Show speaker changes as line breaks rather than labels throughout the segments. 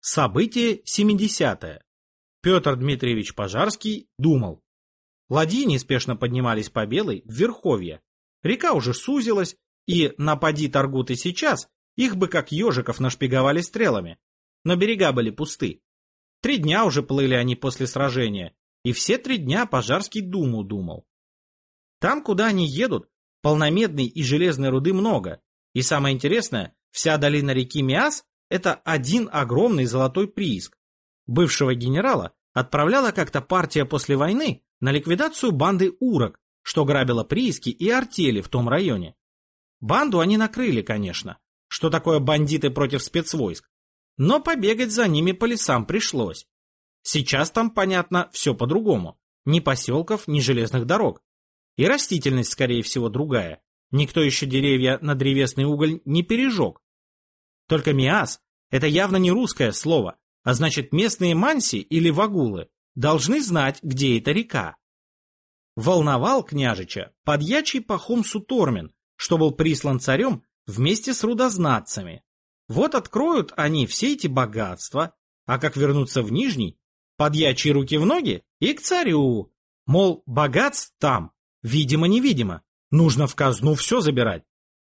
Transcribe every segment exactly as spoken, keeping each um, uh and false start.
Событие семидесятое. Петр Дмитриевич Пожарский думал. Ладьи неспешно поднимались по Белой в Верховье. Река уже сузилась, и, напади Торгут и сейчас, их бы как ежиков нашпиговали стрелами. Но берега были пусты. Три дня уже плыли они после сражения, и все три дня Пожарский думу думал. Там, куда они едут, полномедной и железной руды много, и самое интересное, вся долина реки Миас – это один огромный золотой прииск. Бывшего генерала отправляла как-то партия после войны на ликвидацию банды урок, что грабила прииски и артели в том районе. Банду они накрыли, конечно, что такое бандиты против спецвойск, но побегать за ними по лесам пришлось. Сейчас там, понятно, все по-другому. Ни поселков, ни железных дорог. И растительность, скорее всего, другая. Никто еще деревья на древесный уголь не пережег. Только Миас – это явно не русское слово, а значит местные манси или вагулы должны знать, где эта река. Волновал княжича подьячий Пахом Сутормин, что был прислан царем вместе с рудознатцами. Вот откроют они все эти богатства, а как вернуться в Нижний, подьячий руки в ноги и к царю. Мол, богатств там, видимо-невидимо, нужно в казну все забирать.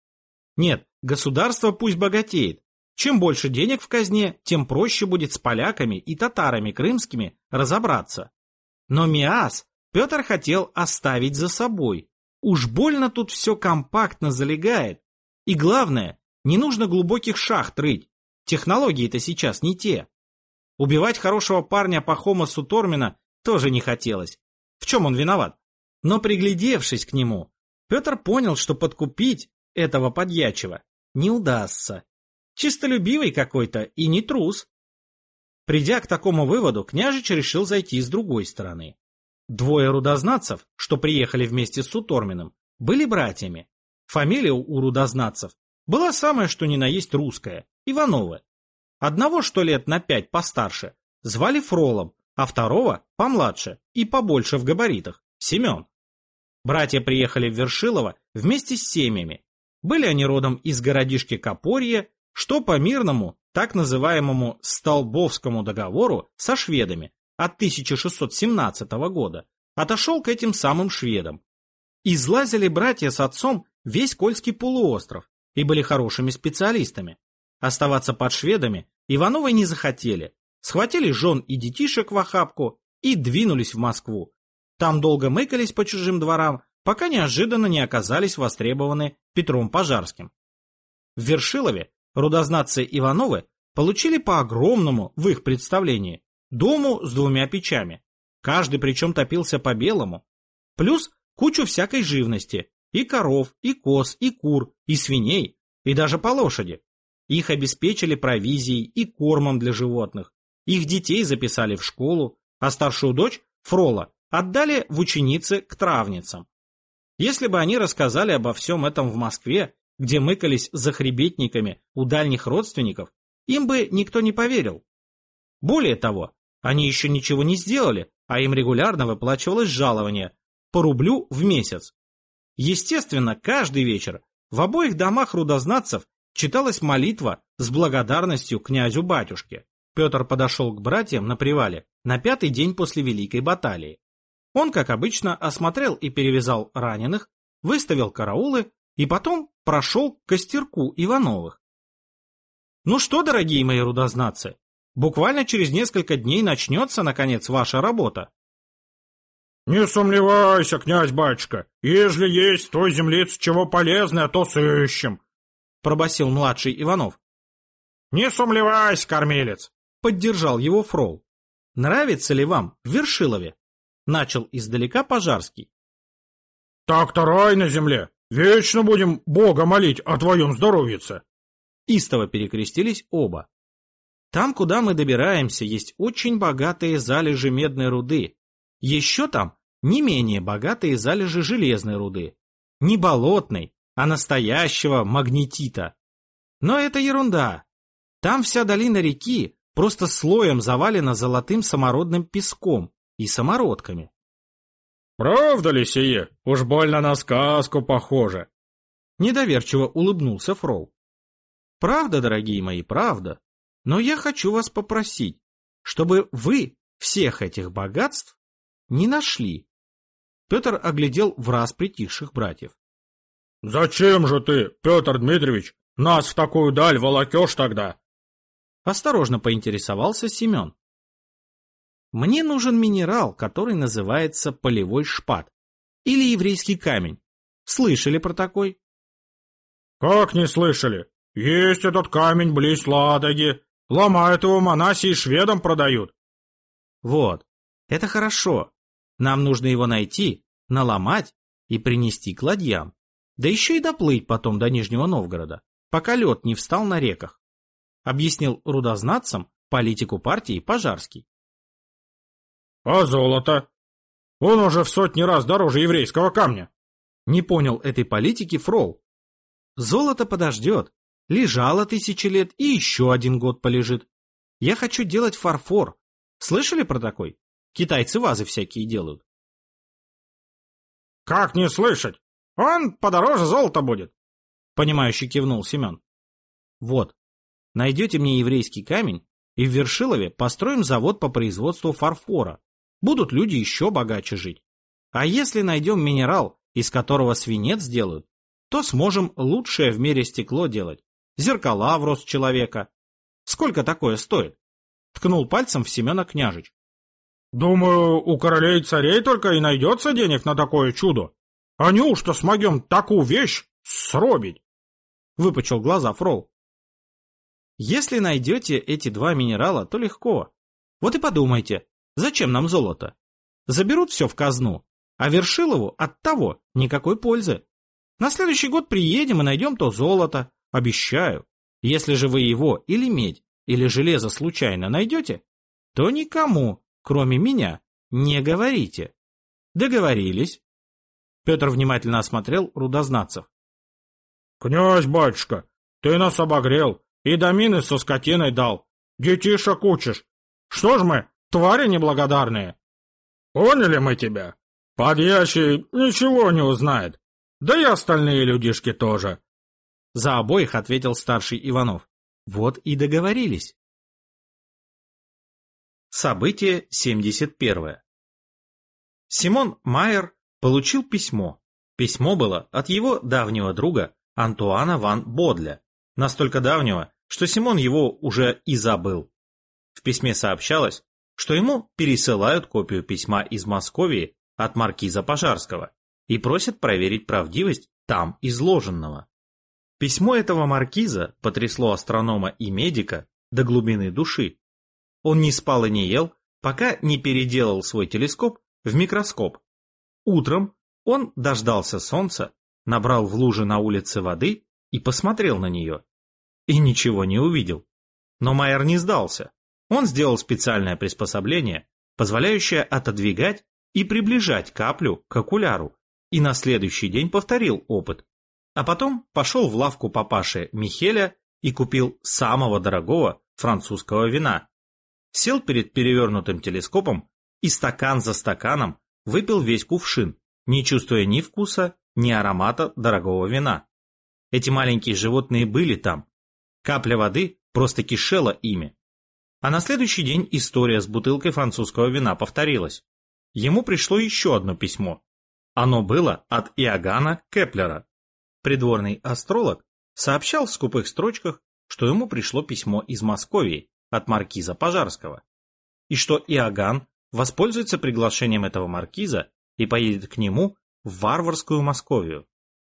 Нет, государство пусть богатеет. Чем больше денег в казне, тем проще будет с поляками и татарами крымскими разобраться. Но Миас Петр хотел оставить за собой. Уж больно тут все компактно залегает. И главное, не нужно глубоких шахт рыть. Технологии-то сейчас не те. Убивать хорошего парня Пахома Сутормина тоже не хотелось. В чем он виноват? Но приглядевшись к нему, Петр понял, что подкупить этого подьячего не удастся. Чистолюбивый какой-то и не трус. Придя к такому выводу, княжич решил зайти с другой стороны. Двое рудознатцев, что приехали вместе с Суторминым, были братьями. Фамилия у рудознатцев была самая что ни на есть русская – Ивановы. Одного, что лет на пять постарше, звали Фролом, а второго – помладше и побольше в габаритах – Семен. Братья приехали в Вершилово вместе с семьями. Были они родом из городишки Копорье, что по мирному, так называемому Столбовскому договору со шведами от тысяча шестьсот семнадцатого года отошел к этим самым шведам. Излазили братья с отцом весь Кольский полуостров и были хорошими специалистами. Оставаться под шведами Ивановы не захотели, схватили жен и детишек в охапку и двинулись в Москву. Там долго мыкались по чужим дворам, пока неожиданно не оказались востребованы Петром Пожарским. В Вершилове рудознатцы Ивановы получили по огромному, в их представлении, дому с двумя печами. Каждый причем топился по-белому. Плюс кучу всякой живности. И коров, и коз, и кур, и свиней, и даже по лошади. Их обеспечили провизией и кормом для животных. Их детей записали в школу, а старшую дочь, Фрола, отдали в ученицы к травницам. Если бы они рассказали обо всем этом в Москве, где мыкались за хребетниками у дальних родственников, им бы никто не поверил. Более того, они еще ничего не сделали, а им регулярно выплачивалось жалование по рублю в месяц. Естественно, каждый вечер в обоих домах рудознатцев читалась молитва с благодарностью князю-батюшке. Петр подошел к братьям на привале на пятый день после Великой баталии. Он, как обычно, осмотрел и перевязал раненых, выставил караулы и потом прошел к костерку Ивановых. Ну что, дорогие мои рудознатцы, буквально через несколько дней начнется, наконец, ваша работа.
«Не сомневайся, князь-батюшка, ежели есть в той землице чего полезное, то сыщем», — пробасил младший Иванов. «Не сомневайся, кормилец», — поддержал его Фрол.
«Нравится ли вам в Вершилове?» — начал издалека Пожарский.
«Так-то рай на земле, вечно будем Бога молить о твоем здоровьице».
Истово перекрестились оба. «Там, куда мы добираемся, есть очень богатые залежи медной руды. Еще там не менее богатые залежи железной руды. Не болотной, а настоящего магнетита. Но это ерунда. Там вся долина реки просто слоем завалена золотым самородным песком и самородками».
«Правда ли сие? Уж больно на сказку похоже»,
— недоверчиво улыбнулся Фрол. «Правда, дорогие мои, правда. Но я хочу вас попросить, чтобы вы всех этих богатств не нашли. Петр оглядел враз притихших братьев.
Зачем же ты, Петр Дмитриевич, нас в такую даль волокешь тогда?
Осторожно поинтересовался Семен. Мне нужен минерал, который называется полевой шпат или еврейский камень. Слышали про такой?
Как не слышали? Есть этот камень близ Ладоги. Ломают его монаси и шведам продают.
Вот, это хорошо. Нам нужно его найти, наломать и принести к ладьям. Да еще и доплыть потом до Нижнего Новгорода, пока лед не встал на реках. Объяснил рудознатцам политику партии Пожарский.
А золото? Он уже в сотни раз дороже еврейского камня.
Не понял этой политики Фрол. Золото подождет. Лежало тысячи лет и еще один год полежит. Я хочу делать фарфор. Слышали про такой? Китайцы вазы всякие делают.
Как не слышать? Он подороже золота будет.
Понимающе кивнул Семен. Вот, найдете мне еврейский камень, и в Вершилове построим завод по производству фарфора. Будут люди еще богаче жить. А если найдем минерал, из которого свинец делают, то сможем лучшее в мире стекло делать. Зеркала в рост человека. Сколько такое стоит? Ткнул пальцем в Семена княжич.
Думаю, у королей и царей только и найдется денег на такое чудо. А неужто смогем такую вещь сробить?
Выпучил глаза Фрол. Если найдете эти два минерала, то легко. Вот и подумайте, зачем нам золото? Заберут все в казну, а Вершилову от того никакой пользы. На следующий год приедем и найдем то золото, обещаю. Если же вы его или медь, или железо случайно найдете, то никому, кроме меня, не говорите. Договорились? Петр внимательно осмотрел рудознатцев.
Князь, батюшка, ты нас обогрел и домины со скотиной дал. Детишек учишь. Что ж мы, твари неблагодарные? Поняли мы тебя? Подьячий ничего не узнает. Да и остальные людишки тоже.
За обоих ответил старший Иванов. Вот и договорились. Событие семьдесят первое. Симон Майер получил письмо. Письмо было от его давнего друга Антуана ван Бодля. Настолько давнего, что Симон его уже и забыл. В письме сообщалось, что ему пересылают копию письма из Московии от маркиза Пожарского и просят проверить правдивость там изложенного. Письмо этого маркиза потрясло астронома и медика до глубины души. Он не спал и не ел, пока не переделал свой телескоп в микроскоп. Утром он дождался солнца, набрал в луже на улице воды и посмотрел на нее. И ничего не увидел. Но Майер не сдался. Он сделал специальное приспособление, позволяющее отодвигать и приближать каплю к окуляру, и на следующий день повторил опыт. А потом пошел в лавку папаши Михеля и купил самого дорогого французского вина. Сел перед перевернутым телескопом и стакан за стаканом выпил весь кувшин, не чувствуя ни вкуса, ни аромата дорогого вина. Эти маленькие животные были там. Капля воды просто кишела ими. А на следующий день история с бутылкой французского вина повторилась. Ему пришло еще одно письмо. Оно было от Иоганна Кеплера. Придворный астролог сообщал в скупых строчках, что ему пришло письмо из Московии от маркиза Пожарского, и что Иоганн воспользуется приглашением этого маркиза и поедет к нему в варварскую Московию.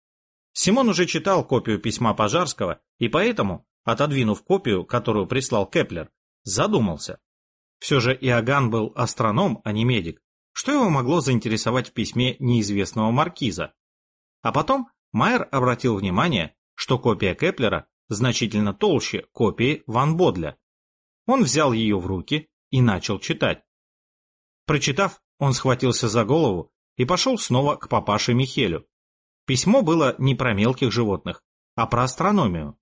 Симон уже читал копию письма Пожарского и поэтому, отодвинув копию, которую прислал Кеплер, задумался. Все же Иоганн был астроном, а не медик. Что его могло заинтересовать в письме неизвестного маркиза? А потом Майер обратил внимание, что копия Кеплера значительно толще копии ван Бодля. Он взял ее в руки и начал читать. Прочитав, он схватился за голову и пошел снова к папаше Михелю. Письмо было не про мелких животных, а про астрономию.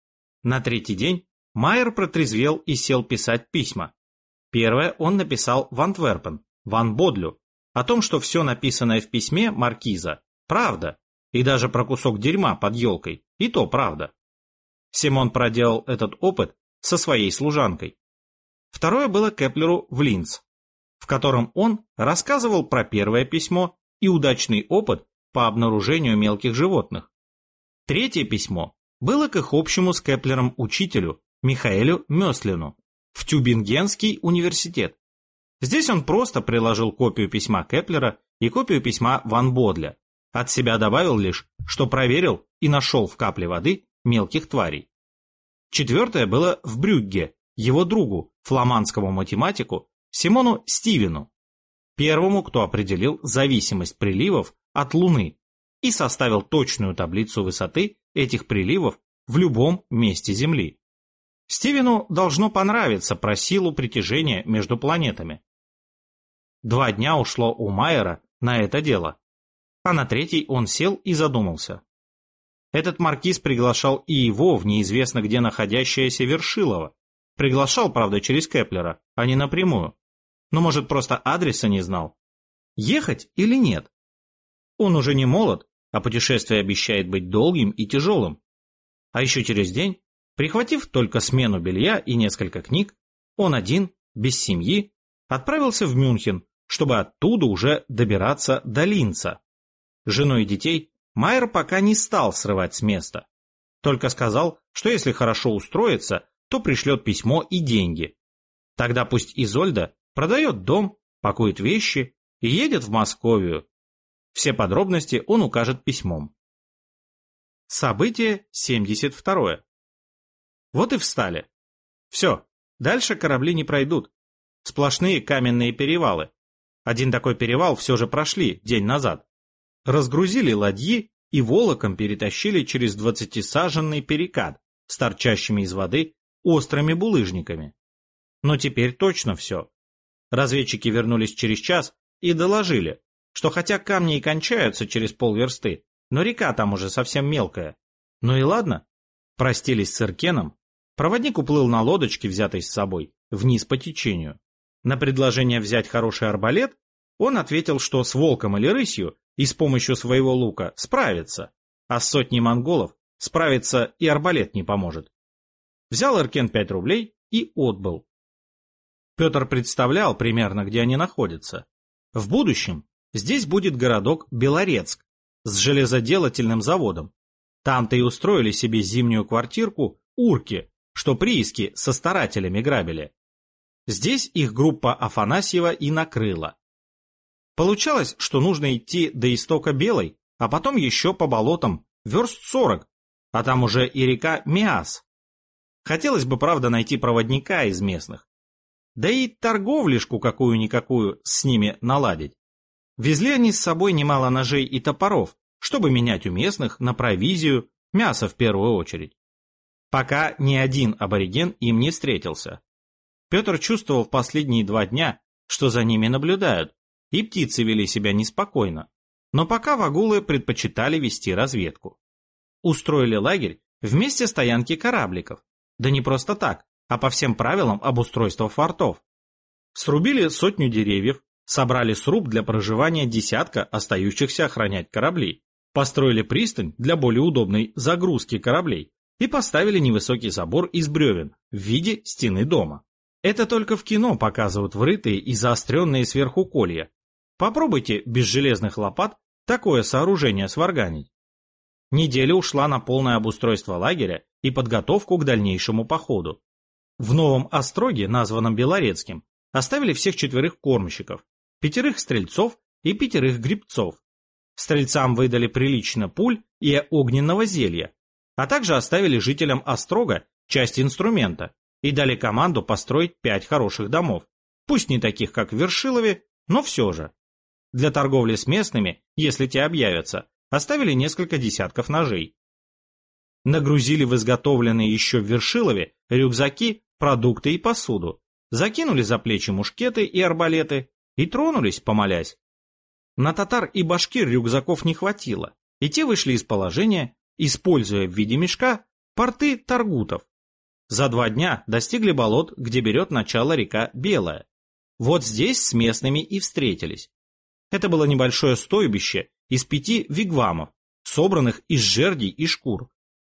На третий день Майер протрезвел и сел писать письма. Первое он написал в Антверпен, ван Бодлю, о том, что все написанное в письме маркиза – правда, и даже про кусок дерьма под елкой – и то правда. Симон проделал этот опыт со своей служанкой. Второе было Кеплеру в Линц, в котором он рассказывал про первое письмо и удачный опыт по обнаружению мелких животных. Третье письмо было к их общему с Кеплером учителю Михаэлю Мёслину в Тюбингенский университет. Здесь он просто приложил копию письма Кеплера и копию письма Ван Бодля. От себя добавил лишь, что проверил и нашел в капле воды мелких тварей. Четвертое было в Брюгге, его другу, фламандскому математику Симону Стивену, первому, кто определил зависимость приливов от Луны и составил точную таблицу высоты этих приливов в любом месте Земли. Стивену должно понравиться про силу притяжения между планетами. Два дня ушло у Майера на это дело, а на третий он сел и задумался. Этот маркиз приглашал и его в неизвестно где находящееся Вершилово. Приглашал, правда, через Кеплера, а не напрямую. Но, может, просто адреса не знал. Ехать или нет? Он уже не молод, а путешествие обещает быть долгим и тяжелым. А еще через день, прихватив только смену белья и несколько книг, он один, без семьи, отправился в Мюнхен, чтобы оттуда уже добираться до Линца. Жену и детей Майер пока не стал срывать с места. Только сказал, что если хорошо устроится, то пришлет письмо и деньги. Тогда пусть Изольда продает дом, пакует вещи и едет в Московию. Все подробности он укажет письмом. Событие семьдесят второе. Вот и встали. Все, дальше корабли не пройдут. Сплошные каменные перевалы. Один такой перевал все же прошли день назад. Разгрузили ладьи и волоком перетащили через двадцатисаженный перекат с торчащими из воды острыми булыжниками. Но теперь точно все. Разведчики вернулись через час и доложили, что хотя камни и кончаются через полверсты, но река там уже совсем мелкая. Ну и ладно, простились с Иркеном. Проводник уплыл на лодочке, взятой с собой, вниз по течению. На предложение взять хороший арбалет он ответил, что с волком или рысью и с помощью своего лука справится, а с сотней монголов справиться и арбалет не поможет. Взял Иркен пять рублей и отбыл. Петр представлял примерно, где они находятся. В будущем здесь будет городок Белорецк с железоделательным заводом. Там-то и устроили себе зимнюю квартирку урки, что прииски со старателями грабили. Здесь их группа Афанасьева и накрыла. Получалось, что нужно идти до истока Белой, а потом еще по болотам верст сорок, а там уже и река Миас. Хотелось бы, правда, найти проводника из местных. Да и торговлишку какую-никакую с ними наладить. Везли они с собой немало ножей и топоров, чтобы менять у местных на провизию, мясо в первую очередь. Пока ни один абориген им не встретился. Петр чувствовал в последние два дня, что за ними наблюдают, и птицы вели себя неспокойно. Но пока вагулы предпочитали вести разведку. Устроили лагерь в месте стоянки корабликов. Да не просто так, а по всем правилам обустройства фортов. Срубили сотню деревьев, собрали сруб для проживания десятка остающихся охранять кораблей, построили пристань для более удобной загрузки кораблей и поставили невысокий забор из бревен в виде стены дома. Это только в кино показывают врытые и заостренные сверху колья. Попробуйте без железных лопат такое сооружение сварганить. Неделя ушла на полное обустройство лагеря и подготовку к дальнейшему походу. В новом остроге, названном Белорецким, оставили всех четверых кормщиков, пятерых стрельцов и пятерых гребцов. Стрельцам выдали прилично пуль и огненного зелья, а также оставили жителям острога часть инструмента и дали команду построить пять хороших домов, пусть не таких, как в Вершилове, но все же. Для торговли с местными, если те объявятся, оставили несколько десятков ножей. Нагрузили в изготовленные еще в Вершилове рюкзаки, продукты и посуду, закинули за плечи мушкеты и арбалеты и тронулись, помолясь. На татар и башкир рюкзаков не хватило, и те вышли из положения, используя в виде мешка порты таргутов. За два дня достигли болот, где берет начало река Белая. Вот здесь с местными и встретились. Это было небольшое стойбище из пяти вигвамов, собранных из жердей и шкур.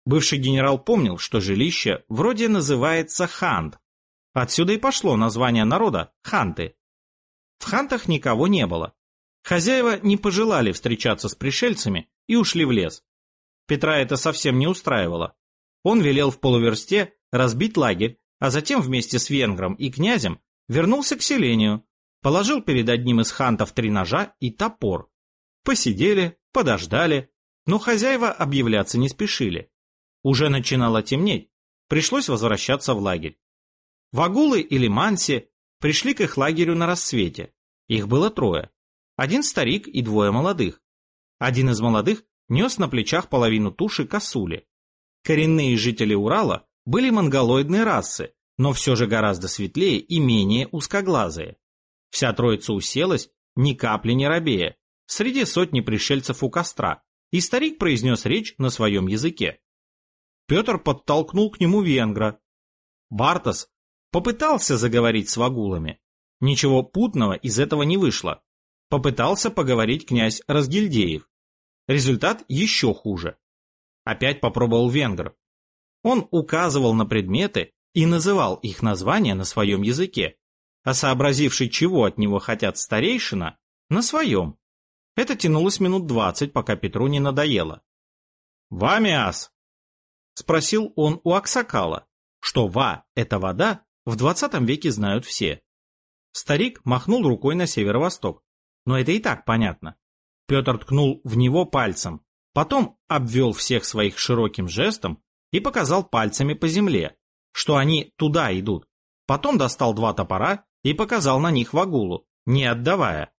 Бывший генерал помнил, что жилище вроде называется Хант. Отсюда и пошло название народа – ханты. В хантах никого не было. Хозяева не пожелали встречаться с пришельцами и ушли в лес. Петра это совсем не устраивало. Он велел в полуверсте разбить лагерь, а затем вместе с венгром и князем вернулся к селению, положил перед одним из хантов три ножа и топор. Посидели, подождали, но хозяева объявляться не спешили. Уже начинало темнеть, пришлось возвращаться в лагерь. Вагулы или манси пришли к их лагерю на рассвете. Их было трое. Один старик и двое молодых. Один из молодых нес на плечах половину туши косули. Коренные жители Урала были монголоидной расы, но все же гораздо светлее и менее узкоглазые. Вся троица уселась, ни капли не робея, среди сотни пришельцев у костра, и старик произнес речь на своем языке. Петр подтолкнул к нему венгра. Бартос попытался заговорить с вагулами. Ничего путного из этого не вышло. Попытался поговорить князь Разгильдеев. Результат еще хуже. Опять попробовал венгр. Он указывал на предметы и называл их названия на своем языке, а сообразивший, чего от него хотят старейшина, на своем. Это тянулось минут двадцать, пока Петру не надоело. «Вамиас?» — спросил он у Аксакала, что «ва» — это вода, в двадцатом веке знают все. Старик махнул рукой на северо-восток, но это и так понятно. Петр ткнул в него пальцем, потом обвел всех своих широким жестом и показал пальцами по земле, что они туда идут. Потом достал два топора и показал на них вагулу, не отдавая.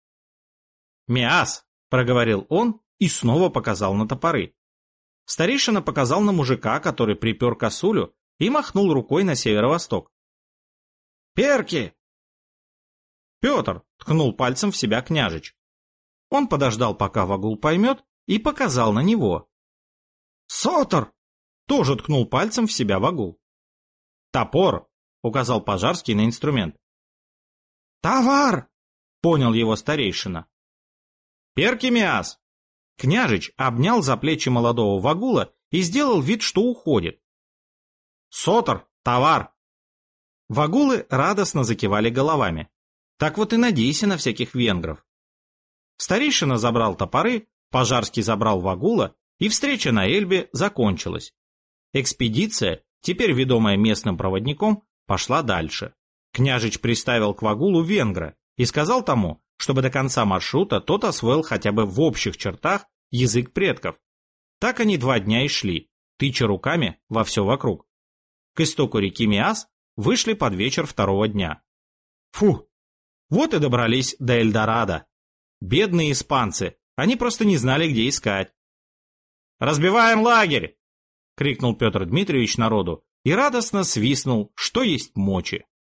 «Миас!» — проговорил он и снова показал на топоры. Старейшина показал на мужика, который припер косулю, и махнул рукой на северо-восток. «Перки!» Петр ткнул пальцем в себя княжич. Он подождал, пока вагул поймет, и показал на него. «Сотор!» — тоже ткнул пальцем в себя вагул. «Топор!» — указал Пожарский на инструмент. «Товар!» — понял его старейшина. «Перкимиас!» Княжич обнял за плечи молодого вагула и сделал вид, что уходит. «Сотор! Товар!» Вагулы радостно закивали головами. Так вот и надейся на всяких венгров. Старейшина забрал топоры, Пожарский забрал вагула, и встреча на Эльбе закончилась. Экспедиция, теперь ведомая местным проводником, пошла дальше. Княжич приставил к вагулу венгра и сказал тому, чтобы до конца маршрута тот освоил хотя бы в общих чертах язык предков. Так они два дня и шли, тыча руками во все вокруг. К истоку реки Миас вышли под вечер второго дня. Фу, вот и добрались до Эльдорадо. Бедные испанцы, они просто не знали, где искать. «Разбиваем лагерь!» — крикнул Петр Дмитриевич народу и радостно свистнул, что есть мочи.